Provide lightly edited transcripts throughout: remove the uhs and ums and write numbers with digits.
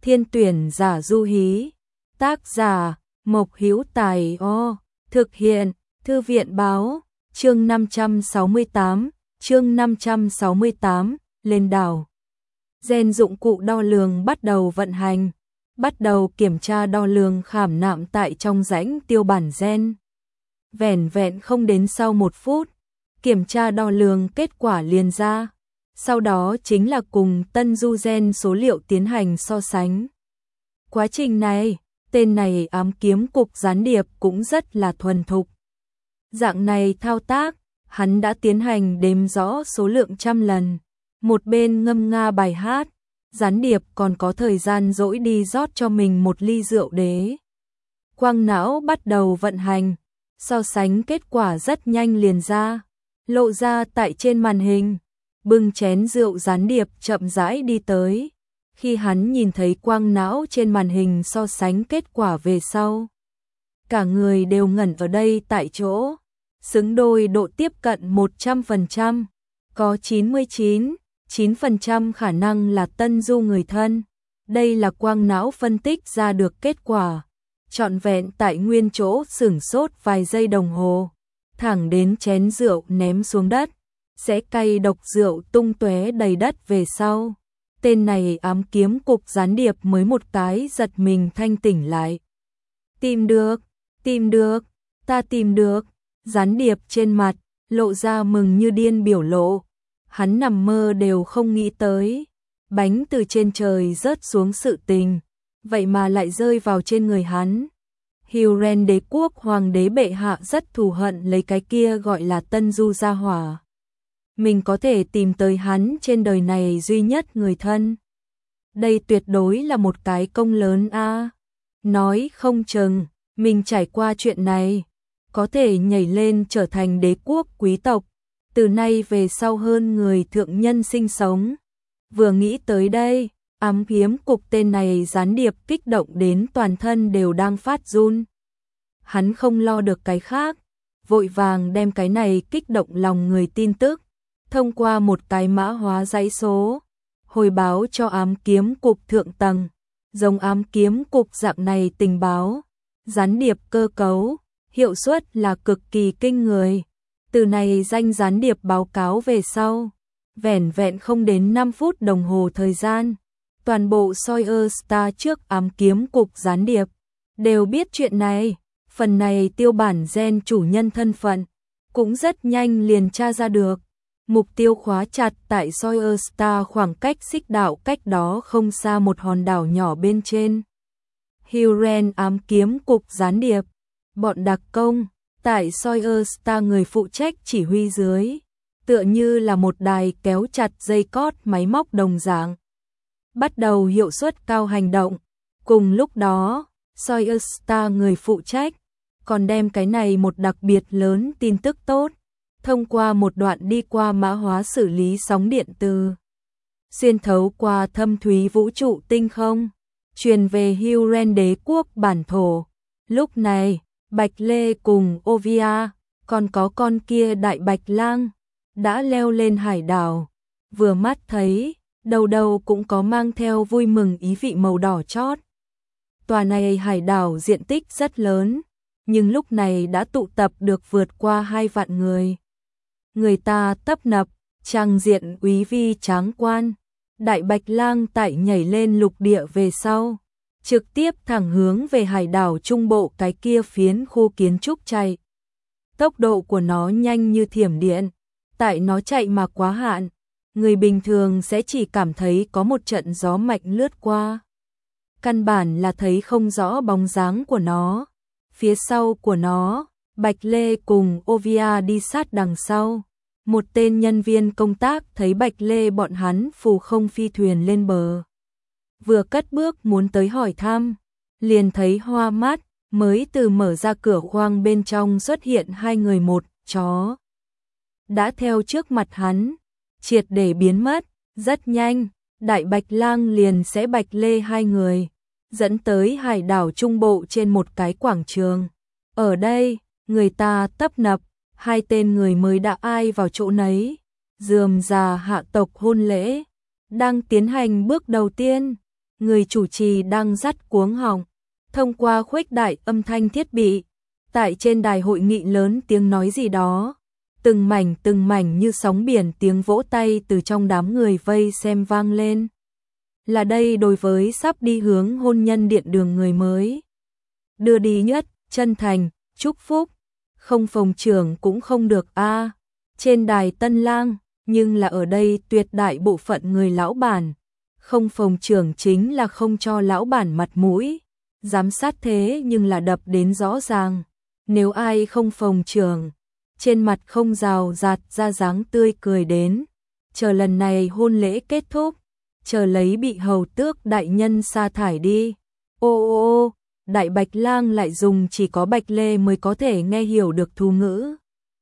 Thiên tuyển giả Du Hí. Tác giả Mộc Hữu Tài. Thực hiện Thư viện báo. Chương 568, lên đảo. Gen dụng cụ đo lường bắt đầu vận hành. Bắt đầu kiểm tra đo lường khảm nạm tại trong rãnh tiêu bản gen. Vẻn vẹn không đến sau 1 phút, kiểm tra đo lường kết quả liền ra. Sau đó chính là cùng tân du gen số liệu tiến hành so sánh. Quá trình này, tên này ám kiếm cục gián điệp cũng rất là thuần thục. Dạng này thao tác, hắn đã tiến hành đếm rõ số lượng trăm lần. Một bên ngâm nga bài hát, gián điệp còn có thời gian rỗi đi rót cho mình một ly rượu đế. Quang não bắt đầu vận hành, so sánh kết quả rất nhanh liền ra, lộ ra tại trên màn hình. Bưng chén rượu gián điệp chậm rãi đi tới. Khi hắn nhìn thấy quang não trên màn hình so sánh kết quả về sau, cả người đều ngẩn ở đây tại chỗ. Xứng đôi độ tiếp cận 100%, có 99% khả năng là tân du người thân. Đây là quang não phân tích ra được kết quả. Trọn vẹn tại nguyên chỗ sửng sốt vài giây đồng hồ, thẳng đến chén rượu ném xuống đất, sẽ cay độc rượu tung tóe đầy đất về sau. Tên này ám kiếm cục gián điệp mới một cái giật mình thanh tỉnh lại. Tìm được, ta tìm được. Gián điệp trên mặt lộ ra mừng như điên biểu lộ. Hắn nằm mơ đều không nghĩ tới, bánh từ trên trời rớt xuống sự tình, vậy mà lại rơi vào trên người hắn. Huron đế quốc hoàng đế bệ hạ rất thù hận lấy cái kia gọi là tân du gia hỏa. Mình có thể tìm tới hắn trên đời này duy nhất người thân. Đây tuyệt đối là một cái công lớn a. Nói không chừng, mình trải qua chuyện này, có thể nhảy lên trở thành đế quốc quý tộc, từ nay về sau hơn người thượng nhân sinh sống. Vừa nghĩ tới đây, ám kiếm cục tên này gián điệp kích động đến toàn thân đều đang phát run. Hắn không lo được cái khác, vội vàng đem cái này kích động lòng người tin tức, thông qua một cái mã hóa dãy số, hồi báo cho ám kiếm cục thượng tầng. Giống ám kiếm cục dạng này tình báo, gián điệp cơ cấu, hiệu suất là cực kỳ kinh người. Từ này danh gián điệp báo cáo về sau, vẻn vẹn không đến 5 phút đồng hồ thời gian, toàn bộ Sawyer Star trước ám kiếm cục gián điệp đều biết chuyện này. Phần này tiêu bản gen chủ nhân thân phận cũng rất nhanh liền tra ra được. Mục tiêu khóa chặt tại Sawyer Star khoảng cách xích đạo cách đó không xa một hòn đảo nhỏ bên trên. Huron ám kiếm cục gián điệp, bọn đặc công tại Sawyer Star người phụ trách chỉ huy dưới, tựa như là một đài kéo chặt dây cót máy móc đồng dạng, bắt đầu hiệu suất cao hành động. Cùng lúc đó, Sawyer Star người phụ trách còn đem cái này một đặc biệt lớn tin tức tốt, thông qua một đoạn đi qua mã hóa xử lý sóng điện từ, xuyên thấu qua thâm thúy vũ trụ tinh không, truyền về Huron đế quốc bản thổ. Lúc này, Bạch Lê cùng Ovia, còn có con kia đại bạch lang, đã leo lên hải đảo. Vừa mắt thấy, đầu đầu cũng có mang theo vui mừng ý vị màu đỏ chót. Tòa này hải đảo diện tích rất lớn, nhưng lúc này đã tụ tập được vượt qua 2 vạn người. Người ta tấp nập, trang diện úy vi tráng quan. Đại bạch lang tại nhảy lên lục địa về sau, trực tiếp thẳng hướng về hải đảo trung bộ cái kia phiến khu kiến trúc chạy. Tốc độ của nó nhanh như thiểm điện, tại nó chạy mà quá hạn, người bình thường sẽ chỉ cảm thấy có một trận gió mạnh lướt qua. Căn bản là thấy không rõ bóng dáng của nó. Phía sau của nó, Bạch Lê cùng Ovia đi sát đằng sau. Một tên nhân viên công tác thấy Bạch Lê bọn hắn phù không phi thuyền lên bờ, vừa cất bước muốn tới hỏi thăm, liền thấy hoa mắt, mới từ mở ra cửa khoang bên trong xuất hiện 2 người một chó. Đã theo trước mặt hắn, triệt để biến mất. Rất nhanh, đại bạch lang liền sẽ Bạch Lê 2 người dẫn tới hải đảo trung bộ trên một cái quảng trường. Ở đây, người ta tấp nập, 2 tên người mới đã ai vào chỗ nấy, rườm rà hạ tộc hôn lễ đang tiến hành bước đầu tiên. người chủ trì đang dắt cuống họng, thông qua khuếch đại âm thanh thiết bị. Tại trên đài hội nghị lớn tiếng nói gì đó, từng mảnh như sóng biển tiếng vỗ tay từ trong đám người vây xem vang lên. Là đây đối với sắp đi hướng hôn nhân điện đường người mới. Đưa đi nhất, chân thành, chúc phúc, không phòng trưởng cũng không được a. Trên đài tân lang, nhưng là ở đây tuyệt đại bộ phận người lão bản. Không phòng trưởng chính là không cho lão bản mặt mũi. Giám sát thế nhưng là đập đến rõ ràng. Nếu ai không phòng trưởng, trên mặt không rào rạt ra dáng tươi cười đến. Chờ lần này hôn lễ kết thúc, chờ lấy bị hầu tước đại nhân sa thải đi. Ô, đại bạch lang lại dùng chỉ có Bạch Lê mới có thể nghe hiểu được thu ngữ.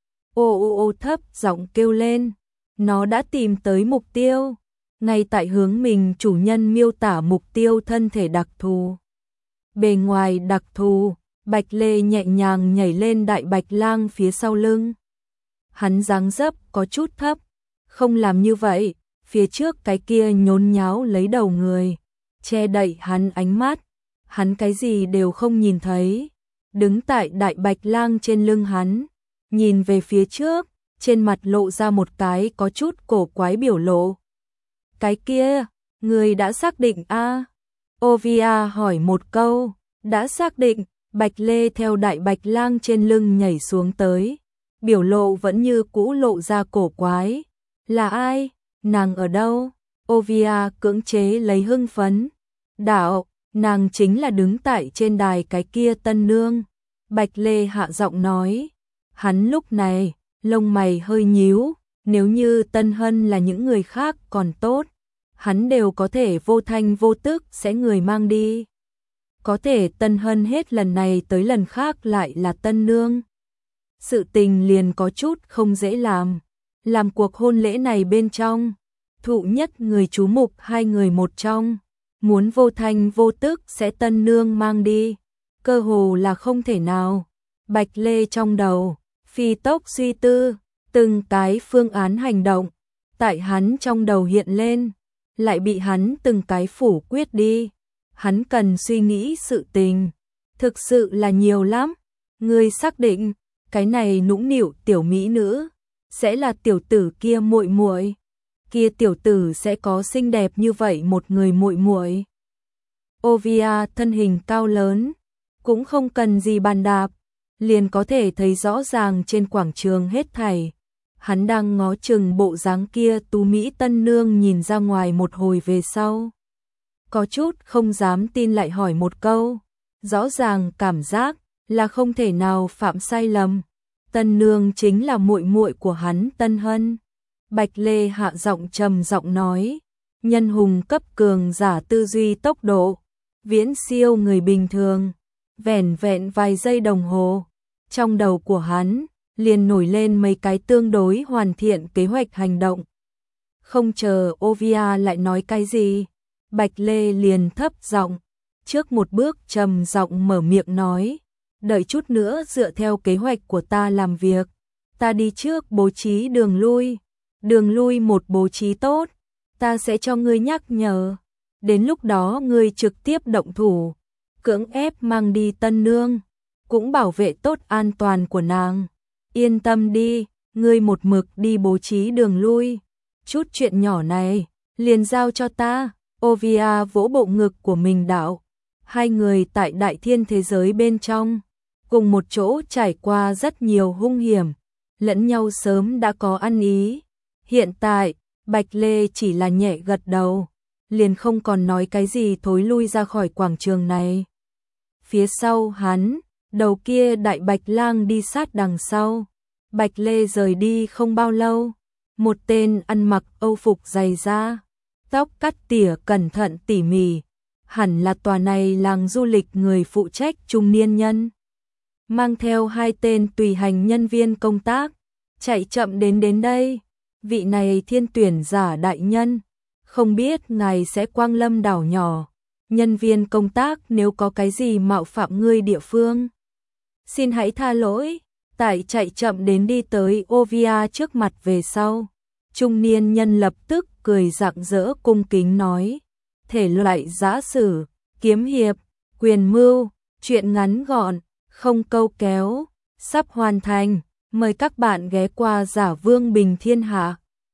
Ô thấp giọng kêu lên, nó đã tìm tới mục tiêu, ngay tại hướng mình chủ nhân miêu tả mục tiêu thân thể đặc thù. Bề ngoài đặc thù, Bạch Lê nhẹ nhàng nhảy lên đại bạch lang phía sau lưng. Hắn dáng dấp có chút thấp, không làm như vậy, phía trước cái kia nhốn nháo lấy đầu người, che đậy hắn ánh mắt, hắn cái gì đều không nhìn thấy. Đứng tại đại bạch lang trên lưng hắn, nhìn về phía trước, trên mặt lộ ra một cái có chút cổ quái biểu lộ. Cái kia, người đã xác định a? Ovia hỏi một câu, đã xác định. Bạch Lê theo đại bạch lang trên lưng nhảy xuống tới, biểu lộ vẫn như cũ lộ ra cổ quái. Là ai? Nàng ở đâu? Ovia cưỡng chế lấy hưng phấn. Đạo, nàng chính là đứng tại trên đài cái kia tân nương. Bạch Lê hạ giọng nói. Hắn lúc này, lông mày hơi nhíu, nếu như Tân Hân là những người khác còn tốt, hắn đều có thể vô thanh vô tức sẽ người mang đi. Có thể Tân Hân hết lần này tới lần khác lại là tân nương. Sự tình liền có chút không dễ làm. Làm cuộc hôn lễ này bên trong, thụ nhất người chú mục hai người một trong, muốn vô thanh vô tức sẽ tân nương mang đi, cơ hồ là không thể nào. Bạch Lê trong đầu, phi tốc suy tư, từng cái phương án hành động, tại hắn trong đầu hiện lên, lại bị hắn từng cái phủ quyết đi. Hắn cần suy nghĩ sự tình, thực sự là nhiều lắm. Ngươi xác định, cái này nũng nịu tiểu mỹ nữ sẽ là tiểu tử kia muội muội? Kia tiểu tử sẽ có xinh đẹp như vậy một người muội muội? Ovia thân hình cao lớn, cũng không cần gì bàn đạp, liền có thể thấy rõ ràng trên quảng trường hết thảy. Hắn đang ngó chừng bộ dáng kia tú mỹ tân nương nhìn ra ngoài một hồi về sau. Có chút không dám tin lại hỏi một câu, rõ ràng cảm giác là không thể nào phạm sai lầm. Tân nương chính là muội muội của hắn Tân Hân. Bạch Lê hạ giọng trầm giọng nói, nhân hùng cấp cường giả tư duy tốc độ, viễn siêu người bình thường. Vẻn vẹn vài giây đồng hồ, trong đầu của hắn liền nổi lên mấy cái tương đối hoàn thiện kế hoạch hành động. Không chờ Ovia lại nói cái gì, Bạch Lê liền thấp giọng, trước một bước trầm giọng mở miệng nói, đợi chút nữa dựa theo kế hoạch của ta làm việc, ta đi trước bố trí đường lui một bố trí tốt, ta sẽ cho ngươi nhắc nhở, đến lúc đó ngươi trực tiếp động thủ, cưỡng ép mang đi tân nương, cũng bảo vệ tốt an toàn của nàng. Yên tâm đi, ngươi một mực đi bố trí đường lui, chút chuyện nhỏ này liền giao cho ta. Ovia vỗ bộ ngực của mình đạo, hai người tại đại thiên thế giới bên trong, cùng một chỗ trải qua rất nhiều hung hiểm, lẫn nhau sớm đã có ăn ý. Hiện tại, Bạch Lê chỉ là nhẹ gật đầu, liền không còn nói cái gì thối lui ra khỏi quảng trường này. Phía sau hắn, đầu kia đại bạch lang đi sát đằng sau. Bạch Lê rời đi không bao lâu, một tên ăn mặc âu phục dày da, tóc cắt tỉa cẩn thận tỉ mỉ, hẳn là tòa này làng du lịch người phụ trách trung niên nhân. Mang theo hai tên tùy hành nhân viên công tác, chạy chậm đến đây. Vị này thiên tuyển giả đại nhân, không biết ngài sẽ quang lâm đảo nhỏ, nhân viên công tác nếu có cái gì mạo phạm ngươi địa phương, xin hãy tha lỗi. Tại chạy chậm đến đi tới Ovia trước mặt về sau, trung niên nhân lập tức cười rạng rỡ cung kính nói, thể loại giã sử, kiếm hiệp, quyền mưu, truyện ngắn gọn, không câu kéo, sắp hoàn thành. Mời các bạn ghé qua Giả Vương Bình Thiên Hạ.